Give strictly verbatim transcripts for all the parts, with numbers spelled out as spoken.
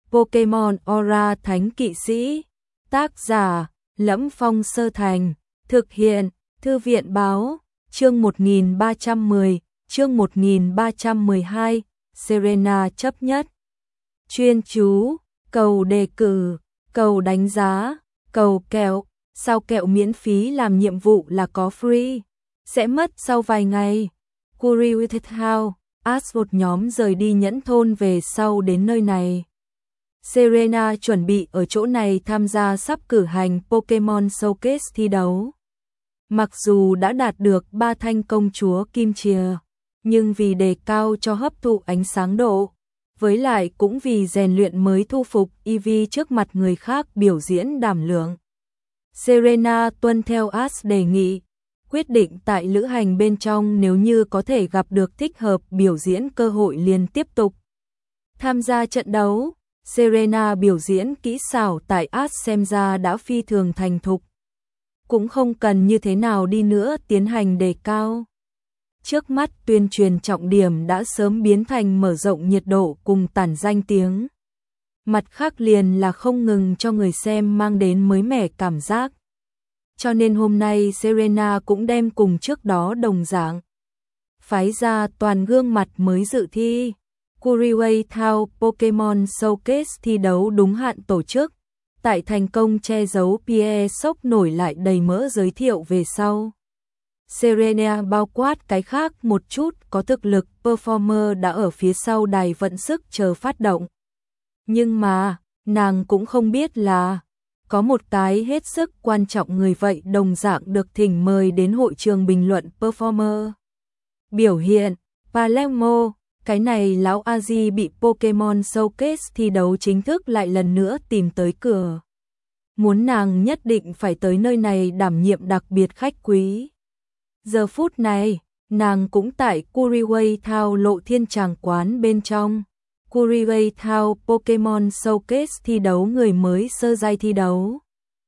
Pokemon Aura Thánh Kỵ Sĩ. Tác giả: Lẫm Phong Sơ Thành. Thực hiện: Thư viện báo. Chương một nghìn ba trăm mười, chương một nghìn ba trăm mười hai, Serena chấp nhất. Chuyên chú, cầu đề cử, cầu đánh giá, cầu kẹo. Sao kẹo miễn phí làm nhiệm vụ là có free, sẽ mất sau vài ngày. Curious House, Ash một nhóm rời đi Nhẫn Thôn về sau đến nơi này. Serena chuẩn bị ở chỗ này tham gia sắp cử hành Pokemon Showcase thi đấu. Mặc dù đã đạt được ba thanh công chúa kim chìa, nhưng vì đề cao cho hấp thụ ánh sáng độ, với lại cũng vì rèn luyện mới thu phục Eevee trước mặt người khác biểu diễn đảm lượng. Serena tuân theo Ash đề nghị, quyết định tại lữ hành bên trong nếu như có thể gặp được thích hợp biểu diễn cơ hội liền tiếp tục tham gia trận đấu. Serena biểu diễn kỹ xảo tại Ash xem ra đã phi thường thành thục, cũng không cần như thế nào đi nữa tiến hành đề cao. Trước mắt tuyên truyền trọng điểm đã sớm biến thành mở rộng nhiệt độ cùng tản danh tiếng. Mặt khác liền là không ngừng cho người xem mang đến mới mẻ cảm giác. Cho nên hôm nay Serena cũng đem cùng trước đó đồng dạng phái ra toàn gương mặt mới dự thi. Curious House Pokemon Showcase thi đấu đúng hạn tổ chức, tại thành công che giấu Pierre sốc nổi lại đầy mỡ giới thiệu về sau. Serena bao quát cái khác một chút có thực lực performer đã ở phía sau đài vận sức chờ phát động. Nhưng mà, nàng cũng không biết là có một cái hết sức quan trọng người vậy đồng dạng được thỉnh mời đến hội trường bình luận performer. Biểu hiện, Palermo, cái này lão A-di bị Pokemon Showcase thi đấu chính thức lại lần nữa tìm tới cửa. Muốn nàng nhất định phải tới nơi này đảm nhiệm đặc biệt khách quý. Giờ phút này, nàng cũng tại Curious House Lộ Thiên Tràng quán bên trong. Curious House Pokemon Showcase thi đấu người mới sơ giai thi đấu.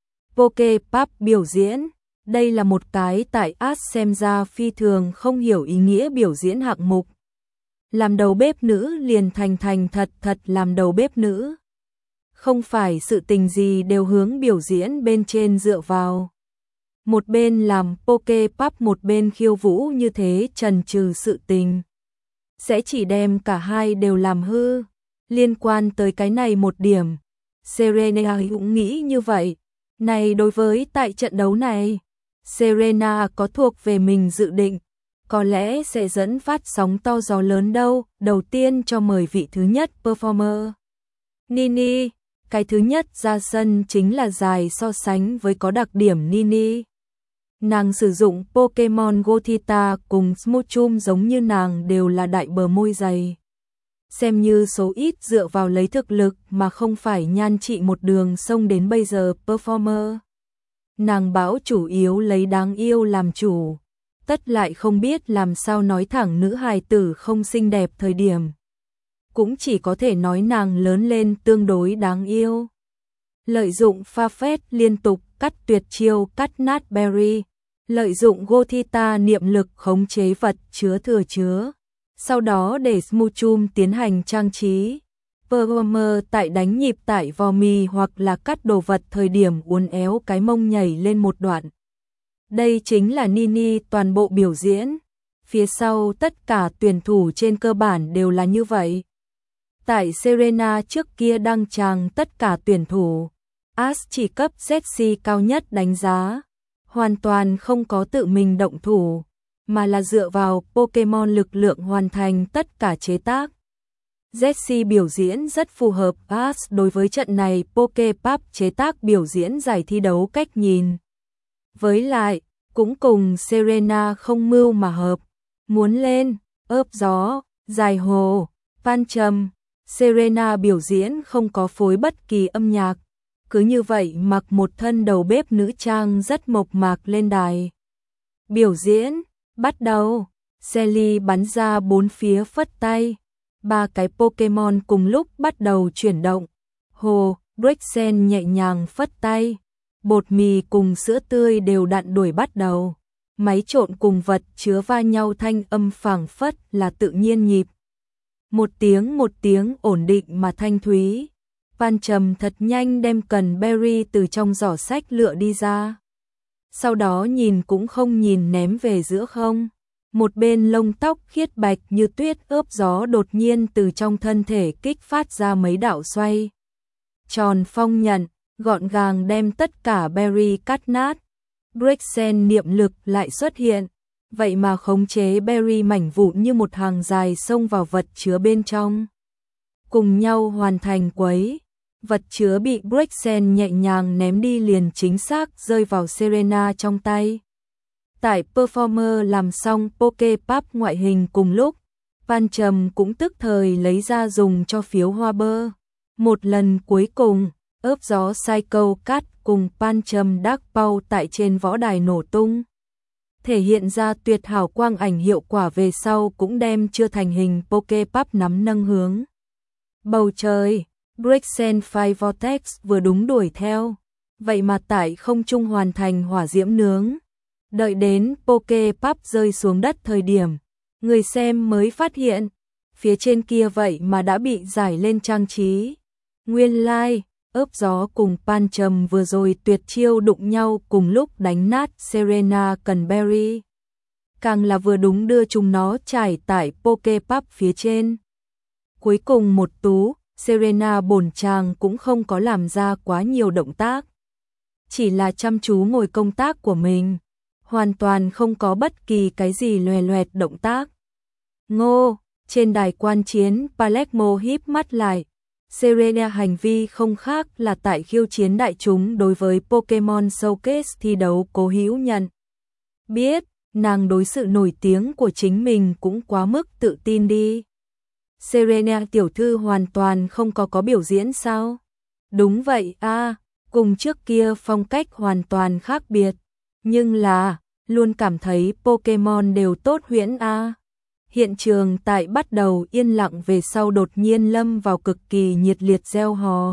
Pokepub biểu diễn, đây là một cái tại Ash xem ra phi thường không hiểu ý nghĩa biểu diễn hạng mục. Làm đầu bếp nữ liền thành thành thật thật làm đầu bếp nữ. Không phải sự tình gì đều hướng biểu diễn bên trên dựa vào. Một bên làm Pokepub một bên khiêu vũ như thế trần trừ sự tình. Sẽ chỉ đem cả hai đều làm hư. Liên quan tới cái này một điểm, Serena cũng nghĩ như vậy. Này đối với tại trận đấu này, Serena có thuộc về mình dự định, có lẽ sẽ dẫn phát sóng to gió lớn đâu. Đầu tiên cho mời vị thứ nhất performer. Nini, cái thứ nhất ra sân chính là dài so sánh với có đặc điểm Nini. Nàng sử dụng Pokemon Gothita cùng Smoochum giống như nàng đều là đại bờ môi dày. Xem như số ít dựa vào lấy thực lực mà không phải nhan trị một đường sông đến bây giờ performer. Nàng báo chủ yếu lấy đáng yêu làm chủ, tất lại không biết làm sao nói thẳng nữ hài tử không xinh đẹp thời điểm. Cũng chỉ có thể nói nàng lớn lên tương đối đáng yêu. Lợi dụng Farfetch liên tục cắt tuyệt chiêu cắt nát Berry. Lợi dụng Gothita niệm lực khống chế vật chứa thừa chứa. Sau đó để Smoochum tiến hành trang trí. Performer tại đánh nhịp tại vò mì hoặc là cắt đồ vật thời điểm uốn éo cái mông nhảy lên một đoạn. Đây chính là Nini toàn bộ biểu diễn. Phía sau tất cả tuyển thủ trên cơ bản đều là như vậy. Tại Serena trước kia đăng tràng tất cả tuyển thủ, Ash chỉ cấp Jessie cao nhất đánh giá. Hoàn toàn không có tự mình động thủ, mà là dựa vào Pokemon lực lượng hoàn thành tất cả chế tác. Jessie biểu diễn rất phù hợp Ash đối với trận này Pokepub chế tác biểu diễn giải thi đấu cách nhìn. Với lại, cũng cùng Serena không mưu mà hợp. Muốn lên, ớp gió, dài hồ, van trầm. Serena biểu diễn không có phối bất kỳ âm nhạc. Cứ như vậy mặc một thân đầu bếp nữ trang rất mộc mạc lên đài. Biểu diễn, bắt đầu. Sally bắn ra bốn phía phất tay. Ba cái Pokemon cùng lúc bắt đầu chuyển động. Hồ, Rexen nhẹ nhàng phất tay. Bột mì cùng sữa tươi đều đặn đuổi bắt đầu. Máy trộn cùng vật chứa va nhau thanh âm phảng phất là tự nhiên nhịp. Một tiếng một tiếng ổn định mà thanh thúy. Pan Trầm thật nhanh đem cần berry từ trong giỏ sách lựa đi ra. Sau đó nhìn cũng không nhìn ném về giữa không. Một bên lông tóc khiết bạch như tuyết ướp gió đột nhiên từ trong thân thể kích phát ra mấy đạo xoay. Tròn phong nhận, gọn gàng đem tất cả berry cắt nát. Brexen niệm lực lại xuất hiện, vậy mà khống chế berry mảnh vụn như một hàng dài xông vào vật chứa bên trong. Cùng nhau hoàn thành quấy, vật chứa bị Brexen nhẹ nhàng ném đi liền chính xác rơi vào Serena trong tay. Tại Performer làm xong Poképap ngoại hình cùng lúc, Pan Trầm cũng tức thời lấy ra dùng cho phiếu hoa bơ. Một lần cuối cùng, ướp gió Psycho Cat cùng Pan Trầm Dark Pau tại trên võ đài nổ tung. Thể hiện ra tuyệt hảo quang ảnh hiệu quả về sau cũng đem chưa thành hình Poképap nắm nâng hướng. Bầu trời, Brexen Fire Vortex vừa đúng đuổi theo, vậy mà tại không trung hoàn thành hỏa diễm nướng. Đợi đến Poképap rơi xuống đất thời điểm, người xem mới phát hiện, phía trên kia vậy mà đã bị giải lên trang trí. Nguyên lai, like, ướp gió cùng Pan Trầm vừa rồi tuyệt chiêu đụng nhau cùng lúc đánh nát Serena Canberry. Càng là vừa đúng đưa chúng nó trải tại Poképap phía trên. Cuối cùng một tú, Serena bổn chàng cũng không có làm ra quá nhiều động tác. Chỉ là chăm chú ngồi công tác của mình. Hoàn toàn không có bất kỳ cái gì loè loẹt động tác. Ngô, trên đài quan chiến, Palermo híp mắt lại. Serena hành vi không khác là tại khiêu chiến đại chúng đối với Pokemon Showcase thi đấu cố hữu nhận. Biết, nàng đối sự nổi tiếng của chính mình cũng quá mức tự tin đi. Serena tiểu thư hoàn toàn không có có biểu diễn sao? Đúng vậy a, à, cùng trước kia phong cách hoàn toàn khác biệt. Nhưng là, luôn cảm thấy Pokemon đều tốt huyễn a. À. Hiện trường tại bắt đầu yên lặng về sau đột nhiên lâm vào cực kỳ nhiệt liệt reo hò.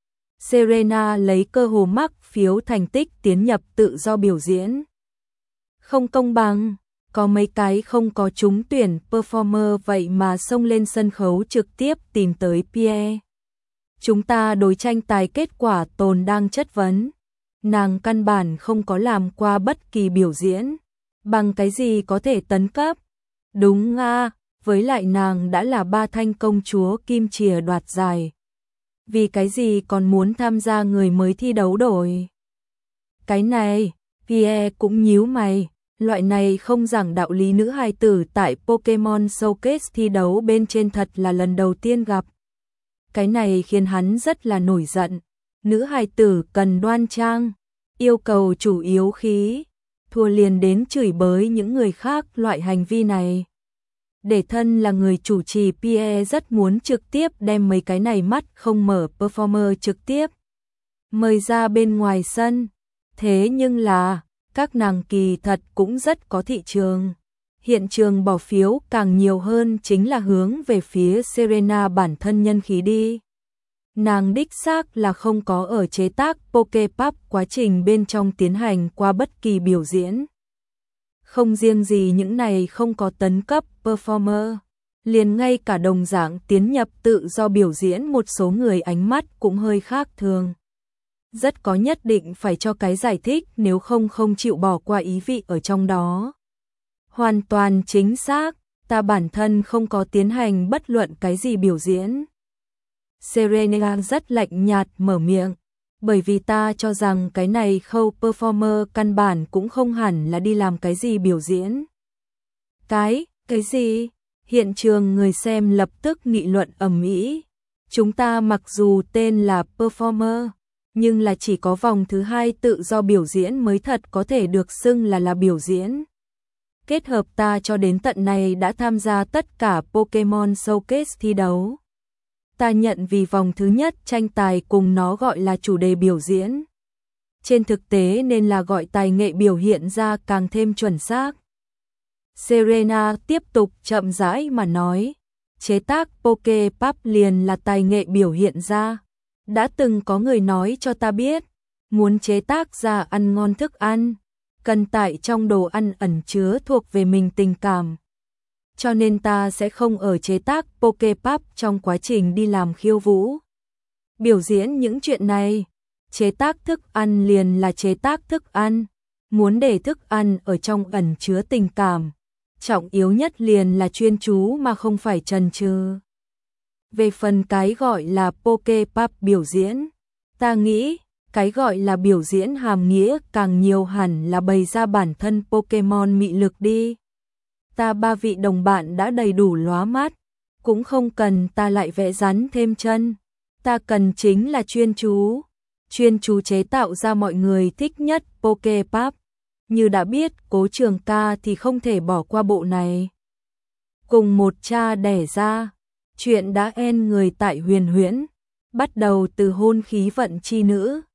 Serena lấy cơ hồ mắc phiếu thành tích tiến nhập tự do biểu diễn. Không công bằng, có mấy cái không có trúng tuyển performer vậy mà xông lên sân khấu trực tiếp tìm tới Pierre. Chúng ta đối tranh tài kết quả tồn đang chất vấn. Nàng căn bản không có làm qua bất kỳ biểu diễn, bằng cái gì có thể tấn cấp. Đúng a, với lại nàng đã là ba thanh công chúa kim chìa đoạt giải. Vì cái gì còn muốn tham gia người mới thi đấu đổi? Cái này, Pierre cũng nhíu mày, loại này không giảng đạo lý nữ hài tử tại Pokemon Showcase thi đấu bên trên thật là lần đầu tiên gặp. Cái này khiến hắn rất là nổi giận. Nữ hài tử cần đoan trang, yêu cầu chủ yếu khí, thua liền đến chửi bới những người khác loại hành vi này. Để thân là người chủ trì, Pierre rất muốn trực tiếp đem mấy cái này mắt không mở performer trực tiếp mời ra bên ngoài sân. Thế nhưng là, các nàng kỳ thật cũng rất có thị trường. Hiện trường bỏ phiếu càng nhiều hơn chính là hướng về phía Serena bản thân nhân khí đi. Nàng đích xác là không có ở chế tác Poképap quá trình bên trong tiến hành qua bất kỳ biểu diễn. Không riêng gì những này không có tấn cấp performer, liền ngay cả đồng dạng tiến nhập tự do biểu diễn một số người ánh mắt cũng hơi khác thường. Rất có nhất định phải cho cái giải thích, nếu không không chịu bỏ qua ý vị ở trong đó. Hoàn toàn chính xác, ta bản thân không có tiến hành bất luận cái gì biểu diễn. Serena rất lạnh nhạt mở miệng, bởi vì ta cho rằng cái này khâu performer căn bản cũng không hẳn là đi làm cái gì biểu diễn. Cái, cái gì? Hiện trường người xem lập tức nghị luận ầm ĩ. Chúng ta mặc dù tên là performer, nhưng là chỉ có vòng thứ hai tự do biểu diễn mới thật có thể được xưng là là biểu diễn. Kết hợp ta cho đến tận này đã tham gia tất cả Pokemon Showcase thi đấu. Ta nhận vì vòng thứ nhất tranh tài cùng nó gọi là chủ đề biểu diễn. Trên thực tế nên là gọi tài nghệ biểu hiện ra càng thêm chuẩn xác. Serena tiếp tục chậm rãi mà nói, chế tác Poképap liền là tài nghệ biểu hiện ra. Đã từng có người nói cho ta biết, muốn chế tác ra ăn ngon thức ăn, cần tại trong đồ ăn ẩn chứa thuộc về mình tình cảm. Cho nên ta sẽ không ở chế tác Poképap trong quá trình đi làm khiêu vũ. biểu diễn những chuyện này. Chế tác thức ăn liền là chế tác thức ăn, muốn để thức ăn ở trong ẩn chứa tình cảm. Trọng yếu nhất liền là chuyên chú mà không phải chần chừ. Về phần cái gọi là Poképop biểu diễn, ta nghĩ cái gọi là biểu diễn hàm nghĩa càng nhiều hẳn là bày ra bản thân Pokemon mị lực đi. Ta ba vị đồng bạn đã đầy đủ lóa mắt, cũng không cần ta lại vẽ rắn thêm chân. Ta cần chính là chuyên chú, chuyên chú chế tạo ra mọi người thích nhất Poképop. Như đã biết Cố Trường Ca thì không thể bỏ qua bộ này. Cùng một cha đẻ ra, chuyện đã en người tại Huyền Huyễn, bắt đầu từ hôn khí vận chi nữ.